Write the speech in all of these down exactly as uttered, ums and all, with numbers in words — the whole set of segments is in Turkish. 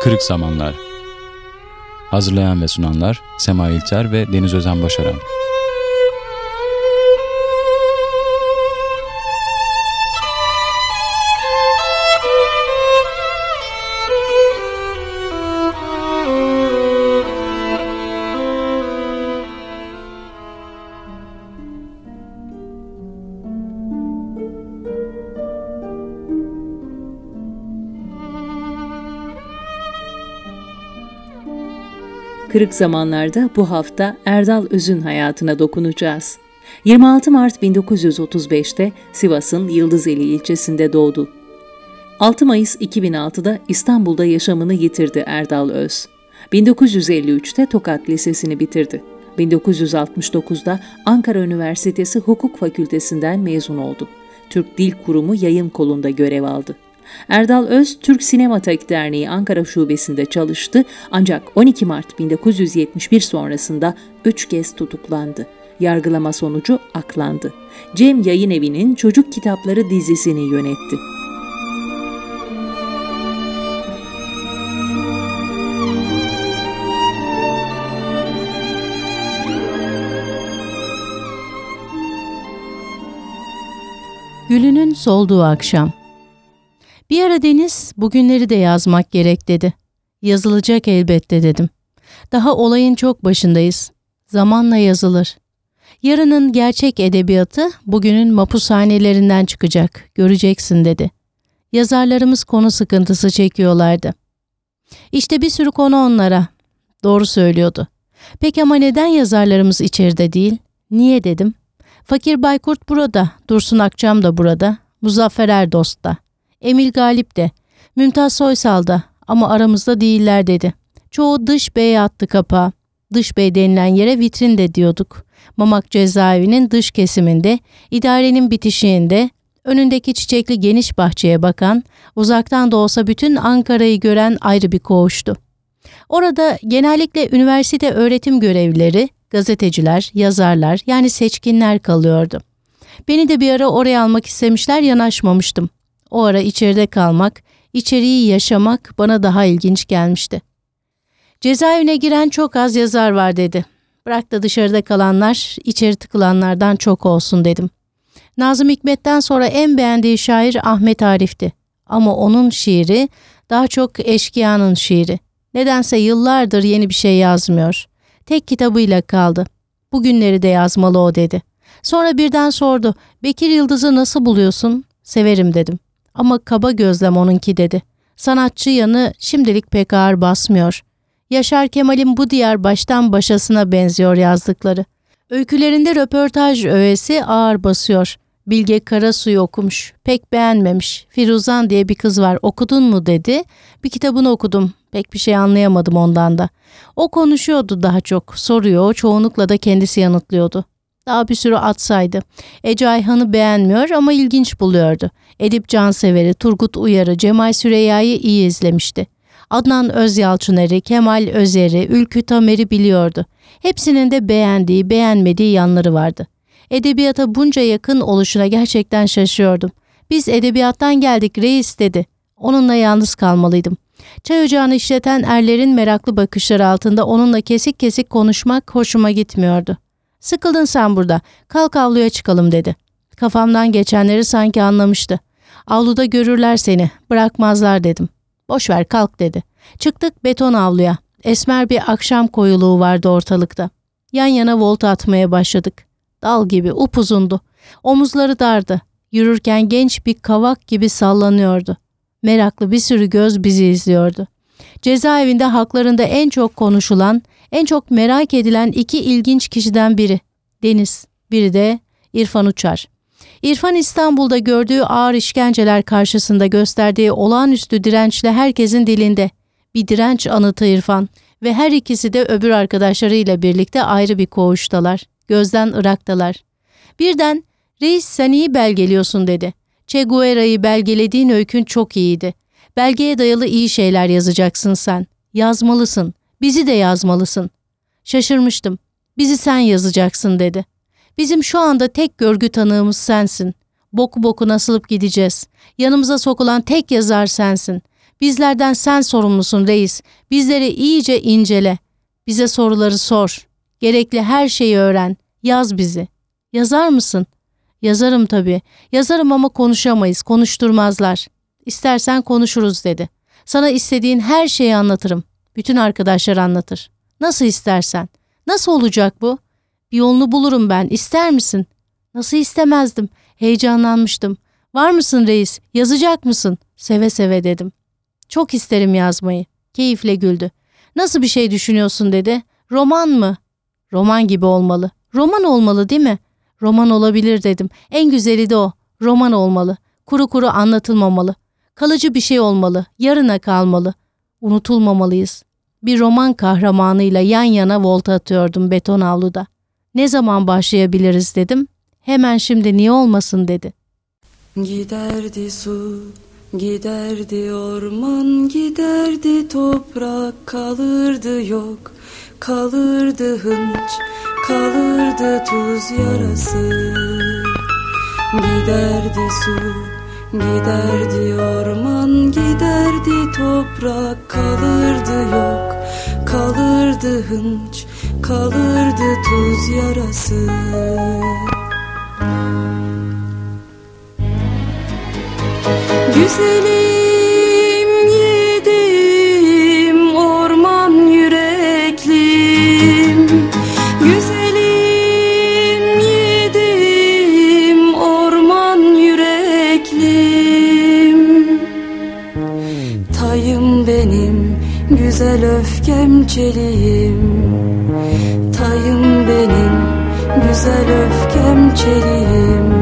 Kırık Zamanlar. Hazırlayan ve sunanlar Sema İlter ve Deniz Özen Başaran. Kırık Zamanlar'da bu hafta Erdal Öz'ün hayatına dokunacağız. yirmi altı Mart bin dokuz yüz otuz beşte Sivas'ın Yıldızeli ilçesinde doğdu. altı Mayıs iki bin altıda İstanbul'da yaşamını yitirdi Erdal Öz. bin dokuz yüz elli üçte Tokat Lisesi'ni bitirdi. bin dokuz yüz altmış dokuzda Ankara Üniversitesi Hukuk Fakültesinden mezun oldu. Türk Dil Kurumu yayın kolunda görev aldı. Erdal Öz, Türk Sinematek Derneği Ankara Şubesi'nde çalıştı ancak on iki Mart bin dokuz yüz yetmiş bir sonrasında üç kez tutuklandı. Yargılama sonucu aklandı. Cem Yayınevi'nin Çocuk Kitapları dizisini yönetti. Gülünün solduğu akşam. Bir ara Deniz, bugünleri de yazmak gerek dedi. Yazılacak elbette dedim. Daha olayın çok başındayız. Zamanla yazılır. Yarının gerçek edebiyatı bugünün mapushanelerinden çıkacak, göreceksin dedi. Yazarlarımız konu sıkıntısı çekiyorlardı. İşte bir sürü konu onlara. Doğru söylüyordu. Peki ama neden yazarlarımız içeride değil? Niye dedim. Fakir Baykurt burada, Dursun Akçam da burada, Muzaffer Erdost da. Emil Galip de, Mümtaz Soysal da ama aramızda değiller dedi. Çoğu dış beye attı kapağı. Dış bey denilen yere vitrin de diyorduk. Mamak cezaevinin dış kesiminde, idarenin bitişiğinde, önündeki çiçekli geniş bahçeye bakan, uzaktan da olsa bütün Ankara'yı gören ayrı bir koğuştu. Orada genellikle üniversite öğretim görevlileri, gazeteciler, yazarlar yani seçkinler kalıyordu. Beni de bir ara oraya almak istemişler, yanaşmamıştım. O ara içeride kalmak, içeriği yaşamak bana daha ilginç gelmişti. Cezaevine giren çok az yazar var dedi. Bırak da dışarıda kalanlar, içeri tıkılanlardan çok olsun dedim. Nazım Hikmet'ten sonra en beğendiği şair Ahmet Arif'ti. Ama onun şiiri daha çok eşkıyanın şiiri. Nedense yıllardır yeni bir şey yazmıyor. Tek kitabıyla kaldı. Bugünleri de yazmalı o dedi. Sonra birden sordu. Bekir Yıldız'ı nasıl buluyorsun? Severim dedim. Ama kaba gözlem onunki dedi. Sanatçı yanı şimdilik pek ağır basmıyor. Yaşar Kemal'in bu diyar baştan başasına benziyor yazdıkları. Öykülerinde röportaj öğesi ağır basıyor. Bilge Karasu'yu okumuş. Pek beğenmemiş. Firuzan diye bir kız var. Okudun mu dedi. Bir kitabını okudum. Pek bir şey anlayamadım ondan da. O konuşuyordu daha çok. Soruyor. Çoğunlukla da kendisi yanıtlıyordu. Daha bir sürü at saydı. Ece Ayhan'ı beğenmiyor ama ilginç buluyordu. Edip Cansever'i, Turgut Uyar'ı, Cemal Süreyya'yı iyi izlemişti. Adnan Özyalçıner'i, Kemal Özer'i, Ülkü Tamer'i biliyordu. Hepsinin de beğendiği, beğenmediği yanları vardı. Edebiyata bunca yakın oluşuna gerçekten şaşıyordum. Biz edebiyattan geldik reis dedi. Onunla yalnız kalmalıydım. Çay ocağını işleten erlerin meraklı bakışları altında onunla kesik kesik konuşmak hoşuma gitmiyordu. Sıkıldın sen burada, kalk avluya çıkalım dedi. Kafamdan geçenleri sanki anlamıştı. Avluda görürler seni, bırakmazlar dedim. Boşver kalk dedi. Çıktık beton avluya. Esmer bir akşam koyuluğu vardı ortalıkta. Yan yana volta atmaya başladık. Dal gibi upuzundu. Omuzları dardı. Yürürken genç bir kavak gibi sallanıyordu. Meraklı bir sürü göz bizi izliyordu. Cezaevinde haklarında en çok konuşulan, en çok merak edilen iki ilginç kişiden biri Deniz, biri de İrfan Uçar. İrfan İstanbul'da gördüğü ağır işkenceler karşısında gösterdiği olağanüstü dirençle herkesin dilinde. Bir direnç anıtı İrfan ve her ikisi de öbür arkadaşlarıyla birlikte ayrı bir koğuştalar. Gözden ıraktalar. Birden reis sen iyi belgeliyorsun dedi. Che Guevara'yı belgelediğin öykün çok iyiydi. Belgeye dayalı iyi şeyler yazacaksın sen. Yazmalısın. Bizi de yazmalısın. Şaşırmıştım. Bizi sen yazacaksın dedi. Bizim şu anda tek görgü tanığımız sensin. Boku boku nasılıp gideceğiz. Yanımıza sokulan tek yazar sensin. Bizlerden sen sorumlusun reis. Bizleri iyice incele. Bize soruları sor. Gerekli her şeyi öğren. Yaz bizi. Yazar mısın? Yazarım tabii. Yazarım ama konuşamayız. Konuşturmazlar. İstersen konuşuruz dedi. Sana istediğin her şeyi anlatırım. Bütün arkadaşlar anlatır. Nasıl istersen. Nasıl olacak bu? Bir yolunu bulurum ben. İster misin? Nasıl istemezdim? Heyecanlanmıştım. Var mısın reis? Yazacak mısın? Seve seve dedim. Çok isterim yazmayı. Keyifle güldü. Nasıl bir şey düşünüyorsun dedi. Roman mı? Roman gibi olmalı. Roman olmalı değil mi? Roman olabilir dedim. En güzeli de o. Roman olmalı. Kuru kuru anlatılmamalı. Kalıcı bir şey olmalı. Yarına kalmalı. Unutulmamalıyız. Bir roman kahramanıyla yan yana volta atıyordum beton avluda. Ne zaman başlayabiliriz dedim. Hemen şimdi niye olmasın dedi. Giderdi su, giderdi orman, giderdi toprak, kalırdı yok, kalırdı hınç, kalırdı tuz yarası. Giderdi su, giderdi orman, giderdi toprak, kalırdı yok, kalırdı hınç, kalırdı tuz yarası. Güzelim yedim orman yüreklim, güzelim yedim orman yüreklim. Tayım benim güzel öfkem çeliğim, tayım benim güzel öfkem çeliğim.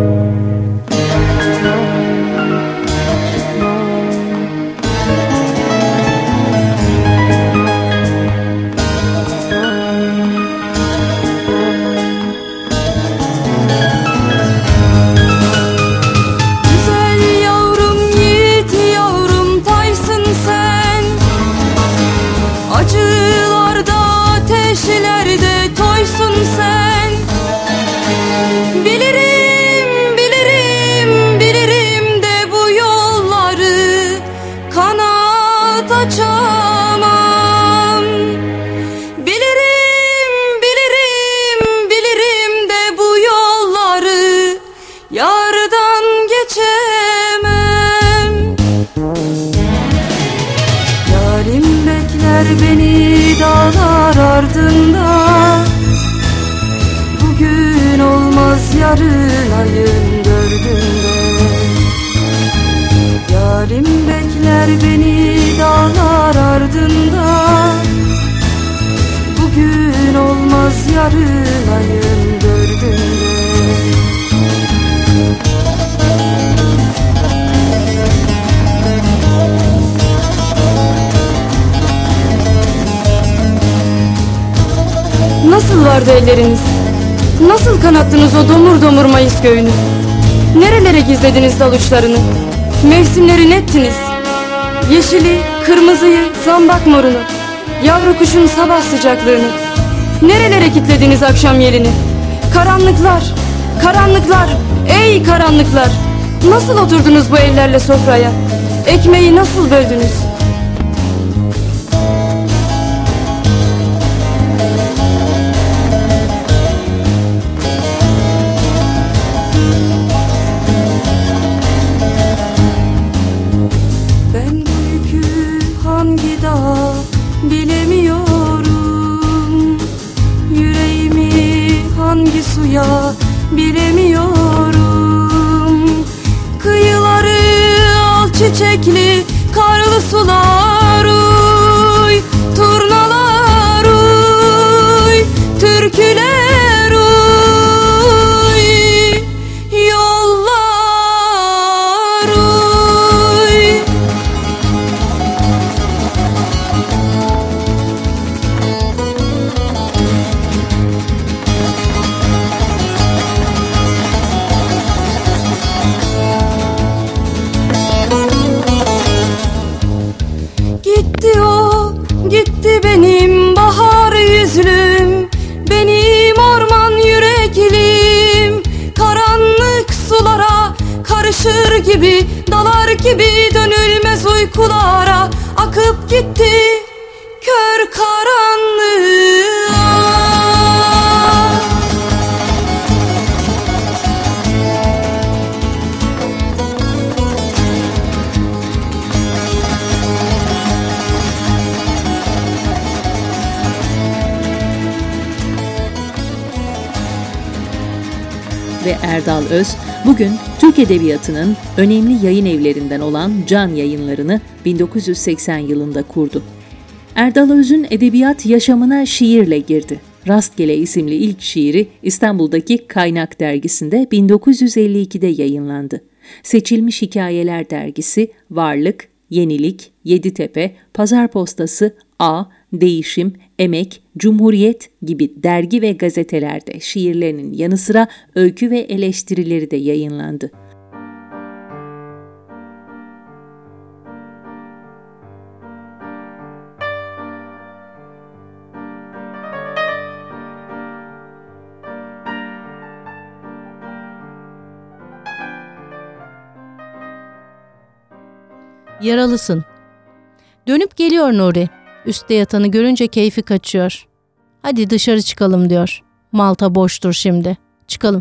Beni dağlar ardında, bugün olmaz yarın ayın dördünde. Yarim bekler beni dağlar ardında, bugün olmaz yarın ayın dördünde. Nasıl vardı elleriniz? Nasıl kanattınız o domur domur Mayıs göğünü? Nerelere gizlediniz dal uçlarını? Mevsimleri nettiniz. Yeşili, kırmızıyı, zambak morunu, yavru kuşun sabah sıcaklığını. Nerelere kilitlediniz akşam yelini? Karanlıklar, karanlıklar, ey karanlıklar! Nasıl oturdunuz bu ellerle sofraya? Ekmeği nasıl böldünüz? Bilemiyorum, yüreğimi hangi suya bilemiyorum. Kıyıları al çiçekli karlı sular uy, turnalar uy, türküler uy, yollar uy. Gitti o, gitti benim bahar yüzlüm, benim orman yüreklim. Karanlık sulara karışır gibi dalar gibi dönülmez uykulara akıp gitti kör karanlığa. Ve Erdal Öz, bugün Türk Edebiyatı'nın önemli yayın evlerinden olan Can Yayınları'nı bin dokuz yüz seksen yılında kurdu. Erdal Öz'ün edebiyat yaşamına şiirle girdi. Rastgele isimli ilk şiiri İstanbul'daki Kaynak dergisinde bin dokuz yüz elli ikide yayınlandı. Seçilmiş Hikayeler dergisi, Varlık, Yenilik, Yeditepe, Pazar Postası, A, Değişim, Emek, Cumhuriyet gibi dergi ve gazetelerde şiirlerinin yanı sıra öykü ve eleştirileri de yayınlandı. Yaralısın. Dönüp geliyor Nuri. Üstte yatanı görünce keyfi kaçıyor. Hadi dışarı çıkalım diyor. Malta boştur şimdi. Çıkalım.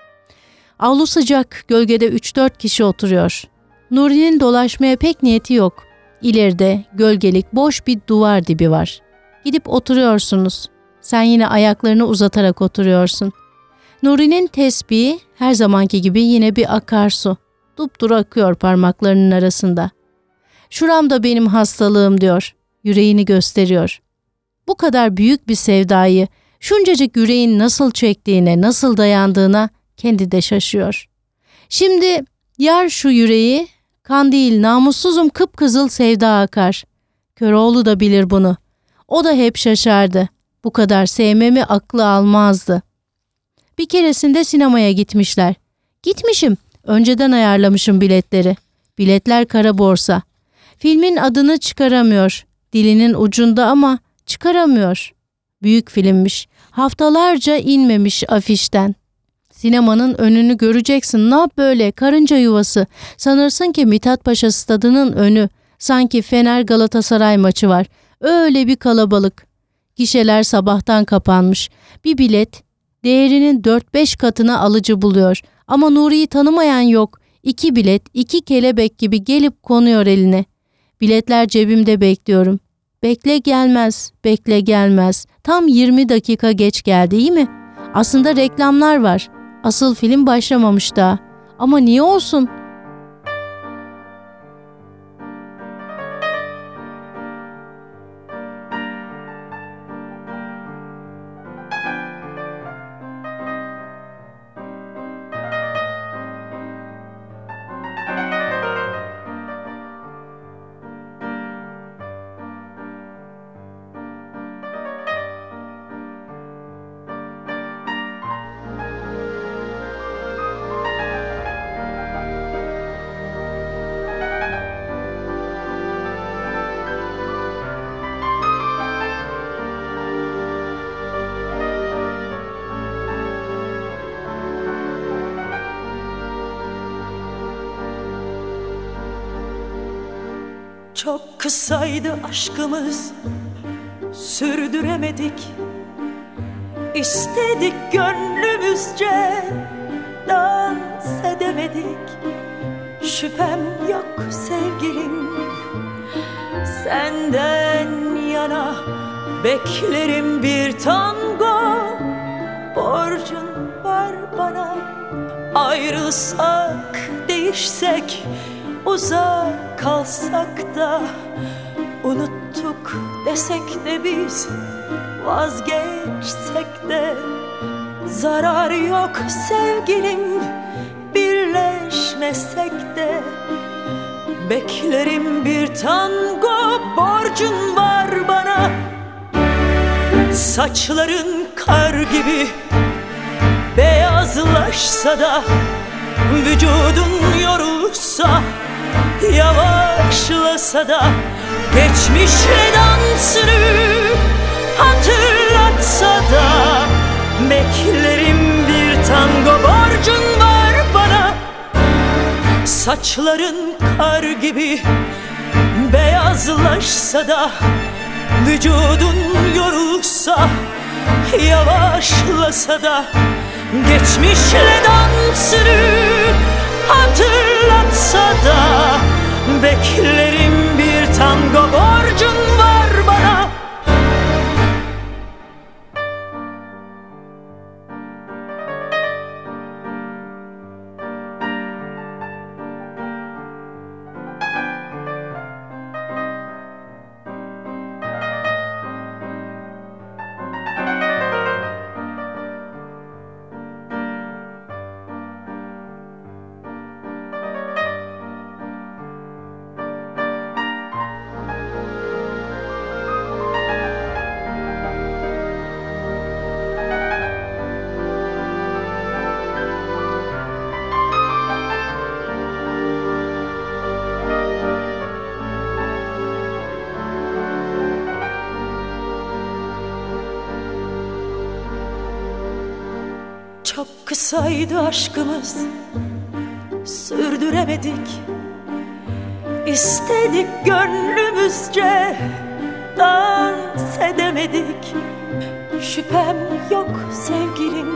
Avlu sıcak, gölgede üç dört kişi oturuyor. Nuri'nin dolaşmaya pek niyeti yok. İleride gölgelik boş bir duvar dibi var. Gidip oturuyorsunuz. Sen yine ayaklarını uzatarak oturuyorsun. Nuri'nin tesbihi her zamanki gibi yine bir akarsu. Dupduru akıyor parmaklarının arasında. Şuram da benim hastalığım diyor. Yüreğini gösteriyor. Bu kadar büyük bir sevdayı şuncacık yüreğin nasıl çektiğine, nasıl dayandığına kendi de şaşıyor. Şimdi yar şu yüreği, kan değil namussuzum kıpkızıl sevda akar. Köroğlu da bilir bunu. O da hep şaşardı. Bu kadar sevmemi aklı almazdı. Bir keresinde sinemaya gitmişler. Gitmişim, önceden ayarlamışım biletleri. Biletler kara borsa. Filmin adını çıkaramıyor. Dilinin ucunda ama çıkaramıyor. Büyük filmmiş. Haftalarca inmemiş afişten. Sinemanın önünü göreceksin. Ne yap böyle? Karınca yuvası. Sanırsın ki Mithat Paşa stadının önü. Sanki Fener Galatasaray maçı var. Öyle bir kalabalık. Gişeler sabahtan kapanmış. Bir bilet değerinin dört beş katına alıcı buluyor. Ama Nuri'yi tanımayan yok. İki bilet, iki kelebek gibi gelip konuyor eline. Biletler cebimde bekliyorum. Bekle gelmez, bekle gelmez. Tam yirmi dakika geç geldi, iyi mi? Aslında reklamlar var. Asıl film başlamamış daha. Ama niye olsun? Çok kısaydı aşkımız, sürdüremedik. İstedik gönlümüzce, dans edemedik. Şüphem yok sevgilim, senden yana beklerim bir tango. Borcun var bana, ayrılsak, değişsek, uzak kalsak da, unuttuk desek de biz, vazgeçsek de zarar yok sevgilim, birleşmesek de. Beklerim bir tango, borcun var bana. Saçların kar gibi beyazlaşsa da, vücudun yorulsa, yavaşlasa da, geçmişle dansını hatırlatsa da, beklerim bir tango, borcun var bana. Saçların kar gibi beyazlaşsa da, vücudun yorulsa, yavaşlasa da, geçmişle dansını hatırlatsa da, beklerim, bir tango borcun var bana. Çok kısaydı aşkımız, sürdüremedik. İstedik gönlümüzce, dans edemedik. Şüphem yok sevgilim,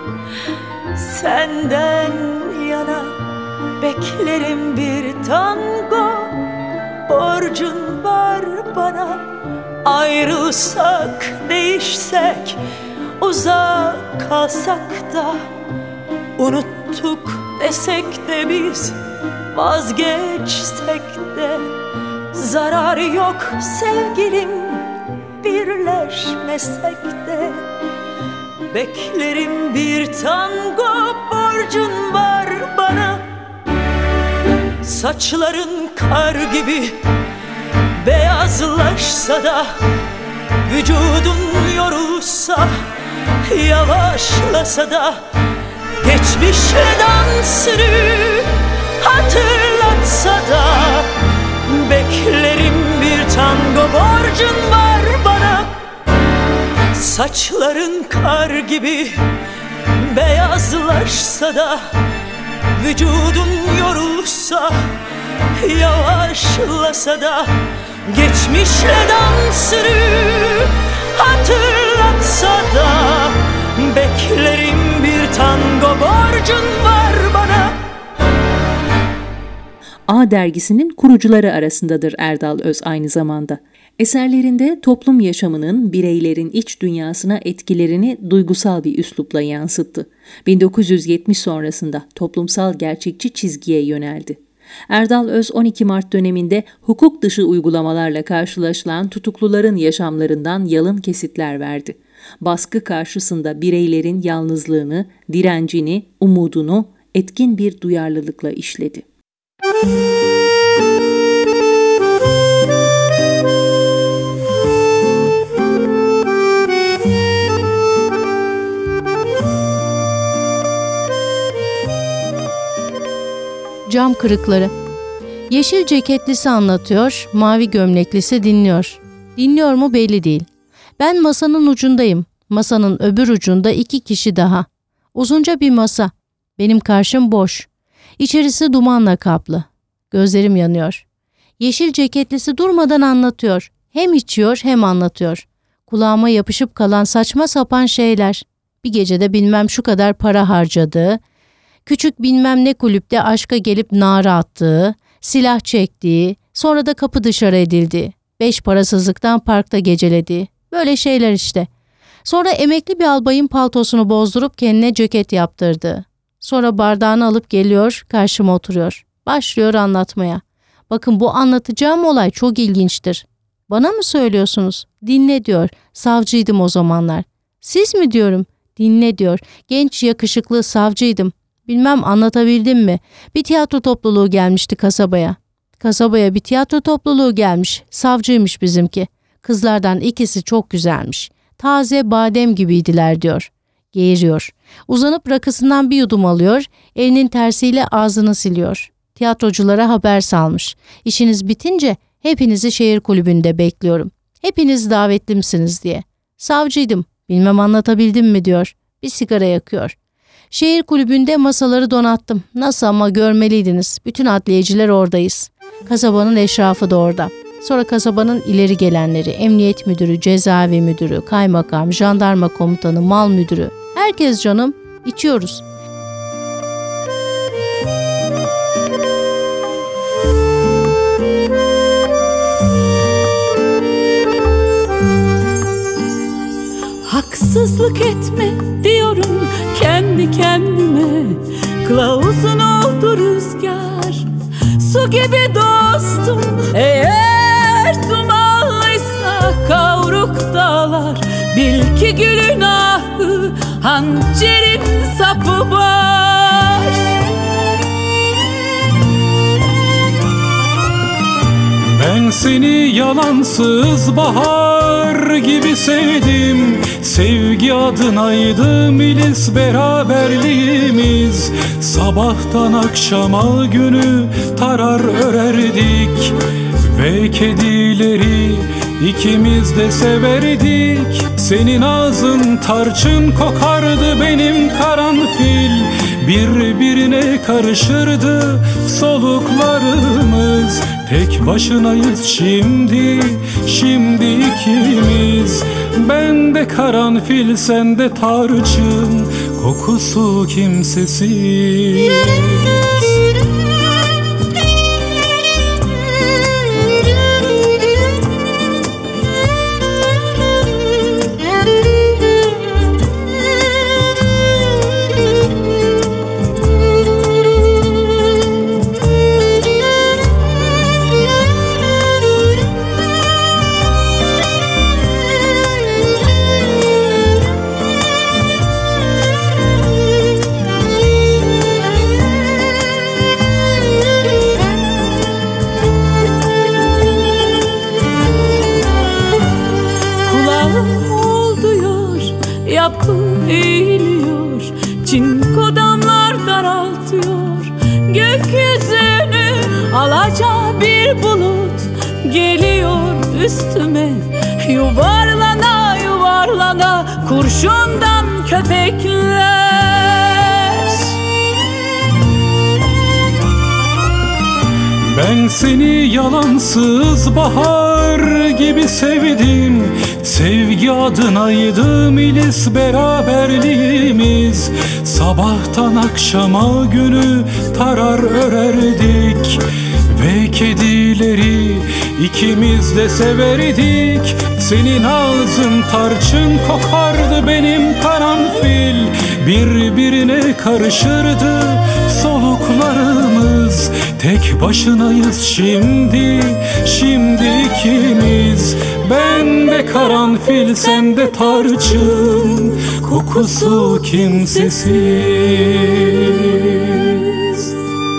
senden yana. Beklerim, bir tango borcun var bana. Ayrılsak, değişsek, uzak kalsak da, unuttuk desek de biz, vazgeçsek de, zararı yok sevgilim, birleşmesek de. Beklerim, bir tango borcun var bana. Saçların kar gibi beyazlaşsa da, vücudun yorulsa, yavaşlasa da, geçmişle dansını hatırlatsa da, beklerim, bir tango borcun var bana. Saçların kar gibi beyazlaşsa da, vücudun yorulsa, yavaşlasa da, geçmişle dansını hatırlatsa da, beklerim, bir tango borcun var bana. A Dergisi'nin kurucuları arasındadır Erdal Öz aynı zamanda. Eserlerinde toplum yaşamının bireylerin iç dünyasına etkilerini duygusal bir üslupla yansıttı. bin dokuz yüz yetmiş sonrasında toplumsal gerçekçi çizgiye yöneldi. Erdal Öz on iki Mart döneminde hukuk dışı uygulamalarla karşılaşılan tutukluların yaşamlarından yalın kesitler verdi. Baskı karşısında bireylerin yalnızlığını, direncini, umudunu etkin bir duyarlılıkla işledi. Cam kırıkları. Yeşil ceketlisi anlatıyor, mavi gömleklisi dinliyor. Dinliyor mu belli değil. Ben masanın ucundayım. Masanın öbür ucunda iki kişi daha. Uzunca bir masa. Benim karşım boş. İçerisi dumanla kaplı. Gözlerim yanıyor. Yeşil ceketlisi durmadan anlatıyor. Hem içiyor hem anlatıyor. Kulağıma yapışıp kalan saçma sapan şeyler. Bir gecede bilmem şu kadar para harcadığı, küçük bilmem ne kulüpte aşka gelip nara attığı, silah çektiği, sonra da kapı dışarı edildiği, beş parasızlıktan parkta gecelediği, böyle şeyler işte. Sonra emekli bir albayın paltosunu bozdurup kendine ceket yaptırdığı. Sonra bardağını alıp geliyor, karşıma oturuyor. Başlıyor anlatmaya. Bakın bu anlatacağım olay çok ilginçtir. Bana mı söylüyorsunuz? Dinle diyor. Savcıydım o zamanlar. Siz mi diyorum? Dinle diyor. Genç yakışıklı savcıydım. Bilmem anlatabildim mi? Bir tiyatro topluluğu gelmişti kasabaya. Kasabaya bir tiyatro topluluğu gelmiş. Savcıymış bizimki. Kızlardan ikisi çok güzelmiş. Taze badem gibiydiler diyor. Geğiriyor. Uzanıp rakısından bir yudum alıyor. Elinin tersiyle ağzını siliyor. Tiyatroculara haber salmış. İşiniz bitince hepinizi şehir kulübünde bekliyorum. Hepiniz davetlimsiniz diye. Savcıydım. Bilmem anlatabildim mi diyor. Bir sigara yakıyor. Şehir kulübünde masaları donattım. Nasıl ama görmeliydiniz. Bütün adliyeciler oradayız. Kasabanın eşrafı da orada. Sonra kasabanın ileri gelenleri, emniyet müdürü, cezaevi müdürü, kaymakam, jandarma komutanı, mal müdürü. Herkes canım, içiyoruz. Haksızlık etme diyorum kendi kendime. Kılavuzun oldu rüzgar, su gibi dostum. Eğer dumanlıysa kavruk dağlar, bil ki gülün ahı hançerin sapı var. Ben seni yalansız bahar gibi sevdim. Sevgi adınaydı milis beraberliğimiz. Sabahtan akşama günü tarar örerdik ve kedileri ikimiz de severdik. Senin ağzın tarçın kokardı, benim karanfil. Birbirine karışırdı soluklarımız. Tek başınayız şimdi, şimdi ikimiz. Ben de karanfil, sen de tarçın, kokusu kimsesiz. Yapı eğiliyor, çinko damlar daraltıyor. Gökyüzünü alaca bir bulut geliyor üstüme. Yuvarlana yuvarlana kurşundan köpekler. Ben seni yalansız bahar gibi sevdim. Sevgi adınaydı milis beraberliğimiz. Sabahtan akşama günü tarar örerdik ve kedileri ikimiz de severdik. Senin ağzın tarçın kokardı, benim karanfil. Birbirine karışırdı soluklarımız. Tek başınayız şimdi, şimdi ikimiz. Ben de karanfil, sen de tarçın, kokusu kimsesiz.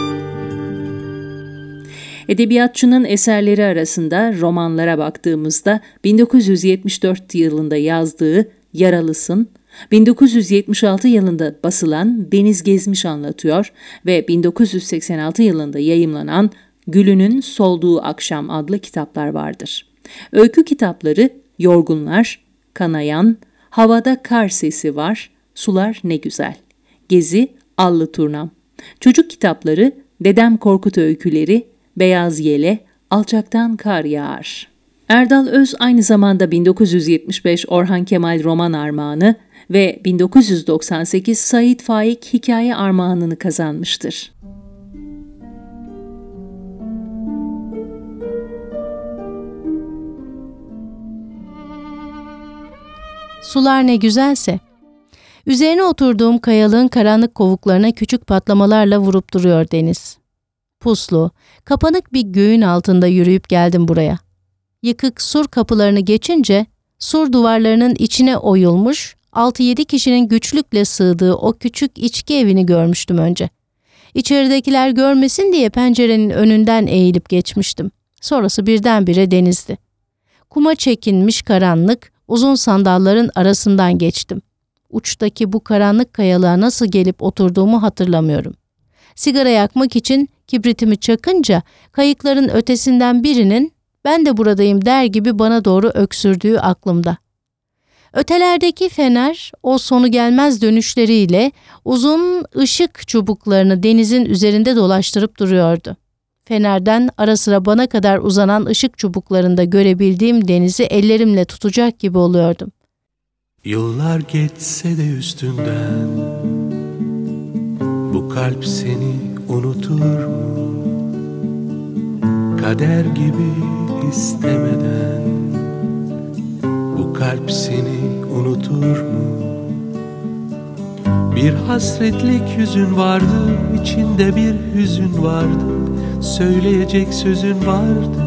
Edebiyatçının eserleri arasında romanlara baktığımızda bin dokuz yüz yetmiş dört yılında yazdığı Yaralısın, bin dokuz yüz yetmiş altı yılında basılan Deniz Gezmiş Anlatıyor ve bin dokuz yüz seksen altı yılında yayımlanan Gülünün Solduğu Akşam adlı kitaplar vardır. Öykü kitapları Yorgunlar, Kanayan, Havada Kar Sesi Var, Sular Ne Güzel, Gezi, Allı Turnam. Çocuk kitapları Dedem Korkut Öyküleri, Beyaz Yele, Alçaktan Kar Yağar. Erdal Öz aynı zamanda bin dokuz yüz yetmiş beş Orhan Kemal Roman Armağanı ve bin dokuz yüz doksan sekiz Sait Faik Hikaye Armağanını kazanmıştır. Sular ne güzelse. Üzerine oturduğum kayalığın karanlık kovuklarına küçük patlamalarla vurup duruyor deniz. Puslu, kapanık bir göğün altında yürüyüp geldim buraya. Yıkık sur kapılarını geçince sur duvarlarının içine oyulmuş, altı yedi kişinin güçlükle sığdığı o küçük içki evini görmüştüm önce. İçeridekiler görmesin diye pencerenin önünden eğilip geçmiştim. Sonrası birdenbire denizdi. Kuma çekilmiş karanlık, uzun sandalların arasından geçtim. Uçtaki bu karanlık kayalığa nasıl gelip oturduğumu hatırlamıyorum. Sigara yakmak için kibritimi çakınca kayıkların ötesinden birinin "ben de buradayım" der gibi bana doğru öksürdüğü aklımda. Ötelerdeki fener o sonu gelmez dönüşleriyle uzun ışık çubuklarını denizin üzerinde dolaştırıp duruyordu. Fenerden ara sıra bana kadar uzanan ışık çubuklarında görebildiğim denizi ellerimle tutacak gibi oluyordum. Yıllar geçse de üstünden bu kalp seni unutur mu? Kader gibi istemeden bu kalp seni unutur mu? Bir hasretlik yüzün vardı, içinde bir hüzün vardı, söyleyecek sözün vardı.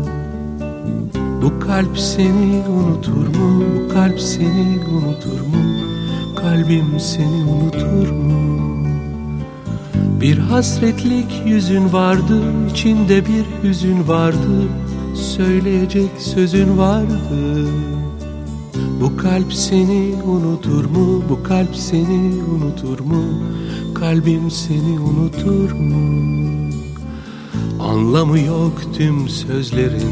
Bu kalp seni unutur mu? Bu kalp seni unutur mu? Kalbim seni unutur mu? Bir hasretlik yüzün vardı, içinde bir hüzün vardı, söyleyecek sözün vardı. Bu kalp seni unutur mu? Bu kalp seni unutur mu? Kalbim seni unutur mu? Anlamı yok tüm sözlerin,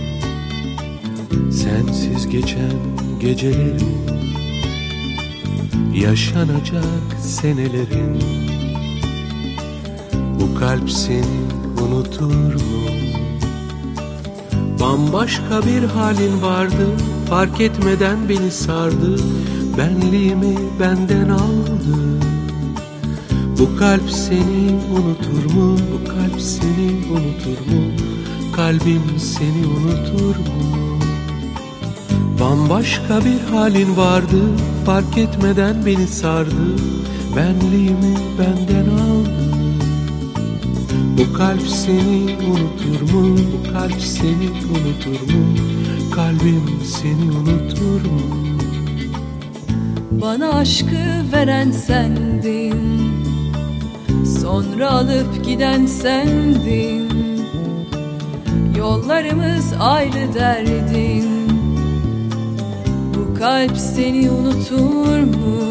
sensiz geçen gecelerin, yaşanacak senelerin. Bu kalp seni unutur mu? Bambaşka bir halin vardı, fark etmeden beni sardı, benliğimi benden aldı. Bu kalp seni unutur mu? Bu kalp seni unutur mu? Kalbim seni unutur mu? Bambaşka bir halin vardı, fark etmeden beni sardı, benliğimi benden aldı. Bu kalp seni unutur mu? Bu kalp seni unutur mu? Kalbim seni unutur mu? Bana aşkı veren sendin, sonra alıp giden sendin. Yollarımız ayrı derdin, bu kalp seni unutur mu?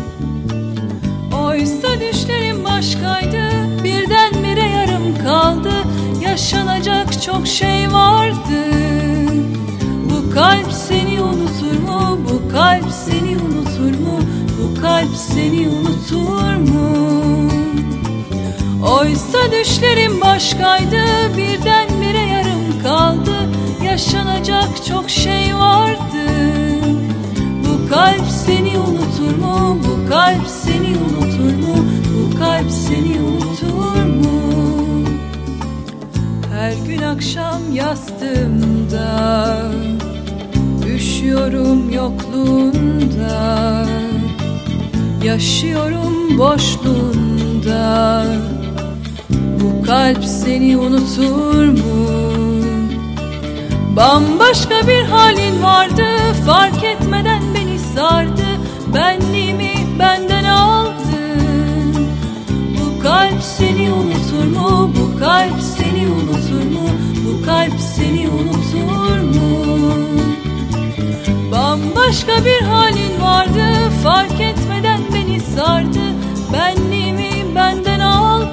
Oysa düşlerim başkaydı, birdenbire yarım kaldı. Yaşanacak çok şey vardı. Bu kalp seni unutur mu? Bu kalp seni unutur mu? Bu kalp seni unutur mu? Oysa düşlerim başkaydı, birdenbire yarım kaldı. Yaşanacak çok şey vardı. Bu kalp seni unutur mu? Bu kalp seni unutur mu? Bu kalp seni unutur mu? Her gün akşam yastığımda üşüyorum yokluğunda, yaşıyorum boşluğunda. Bu kalp seni unutur mu? Bambaşka bir halin vardı, fark etmeden beni sardı, benliğimi benden aldı. Bu kalp seni unutur mu? Bu kalp seni unutur mu? Bu kalp seni unutur mu? Bambaşka bir halin vardı, fark etmeden beni sardı, benliğimi benden aldı.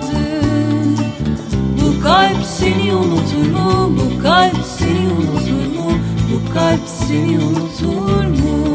Bu kalp seni unutur mu? Bu kalp seni unutur mu? Bu kalp seni unutur mu?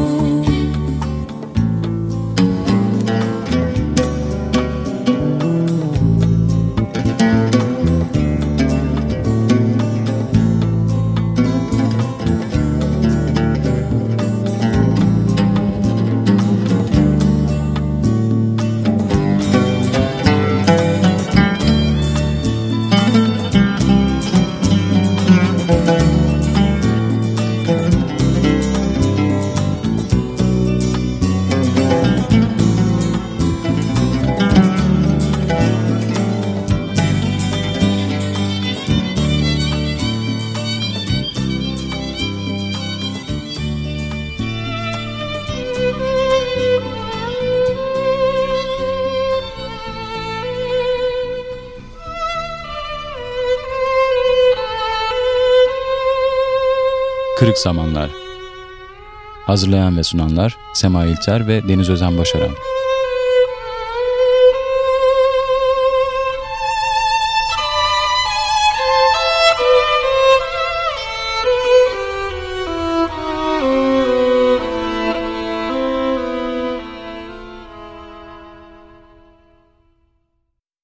Kırık Zamanlar. Hazırlayan ve sunanlar Sema İlter ve Deniz Özen Başaran.